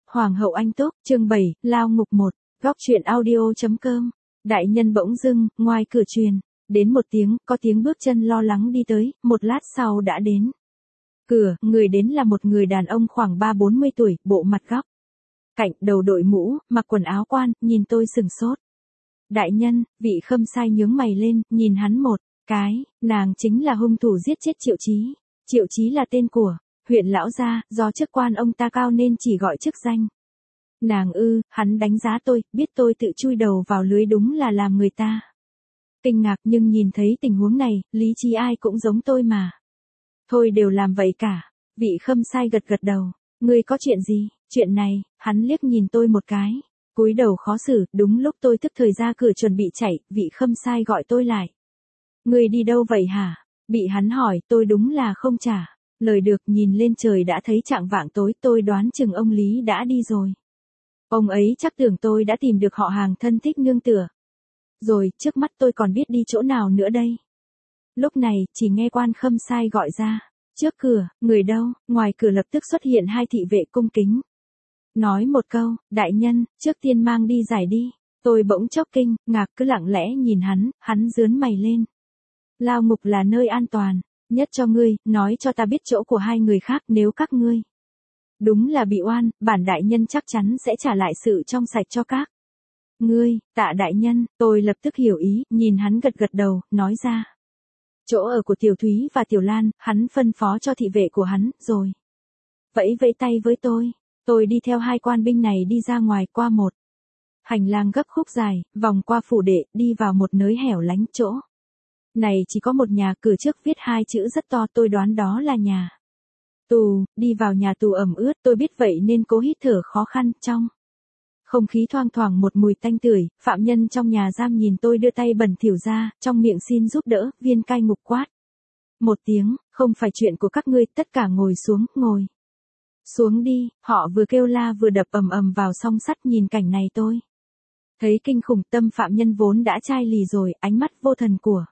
Hoàng hậu anh túc, chương 7, lao ngục 1, góc truyện audio.com. Đại nhân bỗng dưng, ngoài cửa truyền, đến một tiếng, có tiếng bước chân lo lắng đi tới, một lát sau đã đến. Cửa, người đến là một người đàn ông khoảng 30-40 tuổi, bộ mặt góc cạnh, đầu đội mũ, mặc quần áo quan, nhìn tôi sừng sốt. Đại nhân, vị Khâm Sai nhướng mày lên, nhìn hắn một cái, nàng chính là hung thủ giết chết Triệu Chí. Triệu Chí là tên của huyện lão gia, do chức quan ông ta cao nên chỉ gọi chức danh. Nàng hắn đánh giá tôi, biết tôi tự chui đầu vào lưới đúng là làm người ta kinh ngạc, nhưng nhìn thấy tình huống này, lý trí ai cũng giống tôi mà. Thôi đều làm vậy cả. Vị Khâm Sai gật gật đầu. Ngươi có chuyện gì? Chuyện này, hắn liếc nhìn tôi một cái. Cúi đầu khó xử, đúng lúc tôi tức thời ra cửa chuẩn bị chạy, vị Khâm Sai gọi tôi lại. Ngươi đi đâu vậy hả? Bị hắn hỏi, tôi đúng là không trả lời được, nhìn lên trời đã thấy chạng vạng tối, tôi đoán chừng ông Lý đã đi rồi. Ông ấy chắc tưởng tôi đã tìm được họ hàng thân thích nương tựa. Rồi, trước mắt tôi còn biết đi chỗ nào nữa đây? Lúc này, chỉ nghe quan Khâm Sai gọi ra. Trước cửa, người đâu? Ngoài cửa lập tức xuất hiện hai thị vệ cung kính. Nói một câu, đại nhân, trước tiên mang đi giải đi. Tôi bỗng chốc kinh, ngạc cứ lặng lẽ nhìn hắn rướn mày lên. Lao ngục là nơi an toàn, nhất cho ngươi, nói cho ta biết chỗ của hai người khác, nếu các ngươi đúng là bị oan, bản đại nhân chắc chắn sẽ trả lại sự trong sạch cho các ngươi. Tạ đại nhân, tôi lập tức hiểu ý, nhìn hắn gật gật đầu, nói ra. Chỗ ở của Tiểu Thúy và Tiểu Lan, hắn phân phó cho thị vệ của hắn, rồi vẫy vẫy tay với tôi. Tôi đi theo hai quan binh này đi ra ngoài, qua một hành lang gấp khúc dài, vòng qua phủ đệ, đi vào một nơi hẻo lánh. Chỗ này chỉ có một nhà, cửa trước viết hai chữ rất to, tôi đoán đó là nhà tù. Đi vào nhà tù ẩm ướt, tôi biết vậy nên cố hít thở khó khăn. Trong không khí thoang thoảng một mùi tanh tưởi, phạm nhân trong nhà giam nhìn tôi đưa tay bẩn thỉu ra, trong miệng xin giúp đỡ. Viên cai ngục quát một tiếng, không phải chuyện của các ngươi, tất cả ngồi xuống. Ngồi xuống đi. Họ vừa kêu la vừa đập ầm ầm vào song sắt. Nhìn cảnh này tôi thấy kinh khủng, tâm phạm nhân vốn đã chai lì rồi, ánh mắt vô thần của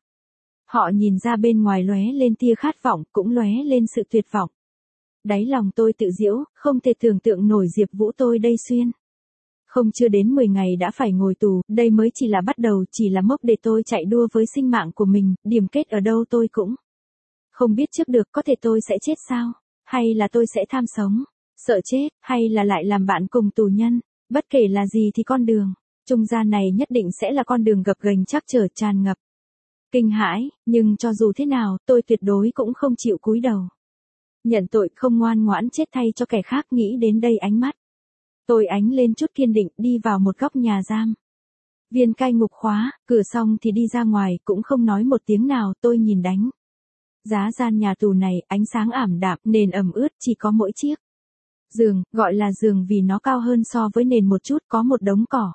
họ nhìn ra bên ngoài lóe lên tia khát vọng, cũng lóe lên sự tuyệt vọng. Đáy lòng tôi tự giễu, không thể tưởng tượng nổi Diệp Vũ tôi đây xuyên không chưa đến 10 ngày đã phải ngồi tù, đây mới chỉ là bắt đầu, chỉ là mốc để tôi chạy đua với sinh mạng của mình, điểm kết ở đâu tôi cũng không biết trước được. Có thể tôi sẽ chết sao? Hay là tôi sẽ tham sống, sợ chết, hay là lại làm bạn cùng tù nhân? Bất kể là gì thì con đường trung gian này nhất định sẽ là con đường gập ghềnh trắc trở, tràn ngập kinh hãi, nhưng cho dù thế nào, tôi tuyệt đối cũng không chịu cúi đầu nhận tội, không ngoan ngoãn chết thay cho kẻ khác. Nghĩ đến đây, ánh mắt tôi ánh lên chút kiên định, đi vào một góc nhà giam. Viên cai ngục khóa cửa xong thì đi ra ngoài, cũng không nói một tiếng nào. Tôi nhìn đánh giá gian nhà tù này, ánh sáng ảm đạm, nền ẩm ướt, chỉ có mỗi chiếc giường, gọi là giường vì nó cao hơn so với nền một chút, có một đống cỏ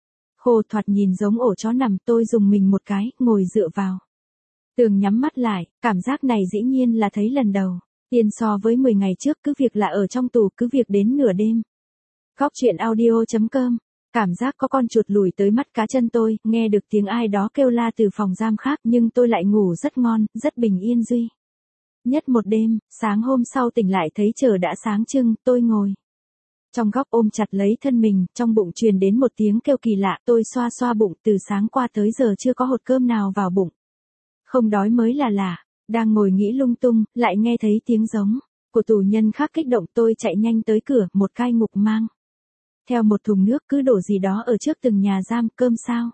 khô thoạt nhìn giống ổ chó nằm. Tôi dùng mình một cái, ngồi dựa vào tường nhắm mắt lại. Cảm giác này dĩ nhiên là thấy lần đầu tiên so với 10 ngày trước, cứ việc là ở trong tù, cứ việc đến nửa đêm. Góc truyện audio.com. Cảm giác có con chuột lùi tới mắt cá chân tôi, nghe được tiếng ai đó kêu la từ phòng giam khác, nhưng tôi lại ngủ rất ngon, rất bình yên duy nhất một đêm. Sáng hôm sau tỉnh lại thấy trời đã sáng trưng, tôi ngồi trong góc ôm chặt lấy thân mình, trong bụng truyền đến một tiếng kêu kỳ lạ. Tôi xoa xoa bụng, từ sáng qua tới giờ chưa có hột cơm nào vào bụng. Không đói mới là lạ. Đang ngồi nghĩ lung tung, lại nghe thấy tiếng giống của tù nhân khác kích động. Tôi chạy nhanh tới cửa, một cai ngục mang theo một thùng nước cứ đổ gì đó ở trước từng nhà giam. Cơm sao?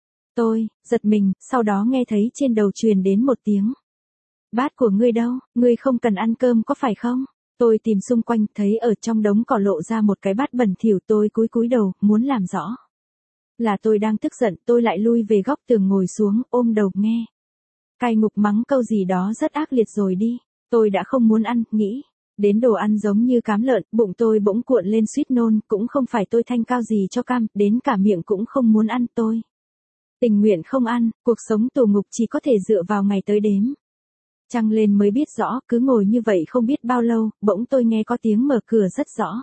Tôi giật mình, sau đó nghe thấy trên đầu truyền đến một tiếng. Bát của ngươi đâu? Ngươi không cần ăn cơm có phải không? Tôi tìm xung quanh, thấy ở trong đống cỏ lộ ra một cái bát bẩn thỉu. Tôi cúi đầu, muốn làm rõ là tôi đang tức giận. Tôi lại lui về góc tường ngồi xuống, ôm đầu nghe cai ngục mắng câu gì đó rất ác liệt rồi đi. Tôi đã không muốn ăn, nghĩ đến đồ ăn giống như cám lợn, bụng tôi bỗng cuộn lên suýt nôn. Cũng không phải tôi thanh cao gì cho cam, đến cả miệng cũng không muốn ăn. Tôi tình nguyện không ăn, cuộc sống tù ngục chỉ có thể dựa vào ngày tới đếm trăng lên mới biết rõ. Cứ ngồi như vậy không biết bao lâu, bỗng tôi nghe có tiếng mở cửa rất rõ.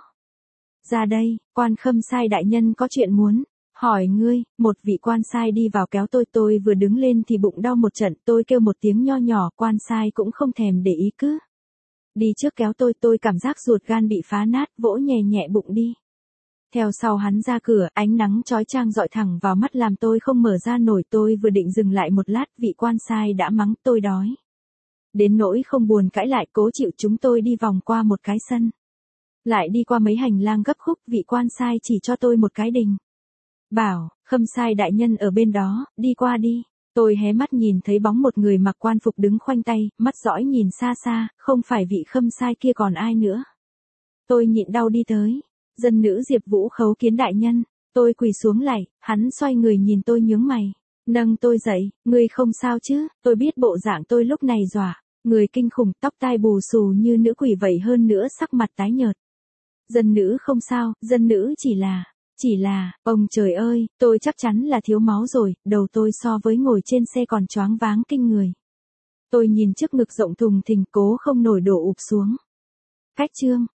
Ra đây, quan Khâm Sai đại nhân có chuyện muốn hỏi ngươi. Một vị quan sai đi vào kéo tôi vừa đứng lên thì bụng đau một trận. Tôi kêu một tiếng nho nhỏ, quan sai cũng không thèm để ý, cứ đi trước kéo tôi cảm giác ruột gan bị phá nát, vỗ nhẹ nhẹ bụng đi Theo sau hắn ra cửa, ánh nắng chói chang dọi thẳng vào mắt làm tôi không mở ra nổi. Tôi vừa định dừng lại một lát, vị quan sai đã mắng tôi đói. Đến nỗi không buồn cãi lại, cố chịu. Chúng tôi đi vòng qua một cái sân, lại đi qua mấy hành lang gấp khúc. Vị quan sai chỉ cho tôi một cái đình, bảo, Khâm sai đại nhân ở bên đó, đi qua đi. Tôi hé mắt nhìn thấy bóng một người mặc quan phục đứng khoanh tay, mắt dõi nhìn xa xa, không phải vị Khâm sai kia còn ai nữa. Tôi nhịn đau đi tới. Dân nữ Diệp Vũ khấu kiến đại nhân. Tôi quỳ xuống lạy, hắn xoay người nhìn tôi nhướng mày, nâng tôi dậy, ngươi không sao chứ? Tôi biết bộ dạng tôi lúc này dọa người kinh khủng, tóc tai bù xù như nữ quỷ vậy, hơn nữa sắc mặt tái nhợt. Dân nữ không sao, dân nữ chỉ là, ông trời ơi, tôi chắc chắn là thiếu máu rồi, đầu tôi so với ngồi trên xe còn choáng váng kinh người. Tôi nhìn trước ngực rộng thùng thình, cố không nổi đổ ụp xuống. Cách chương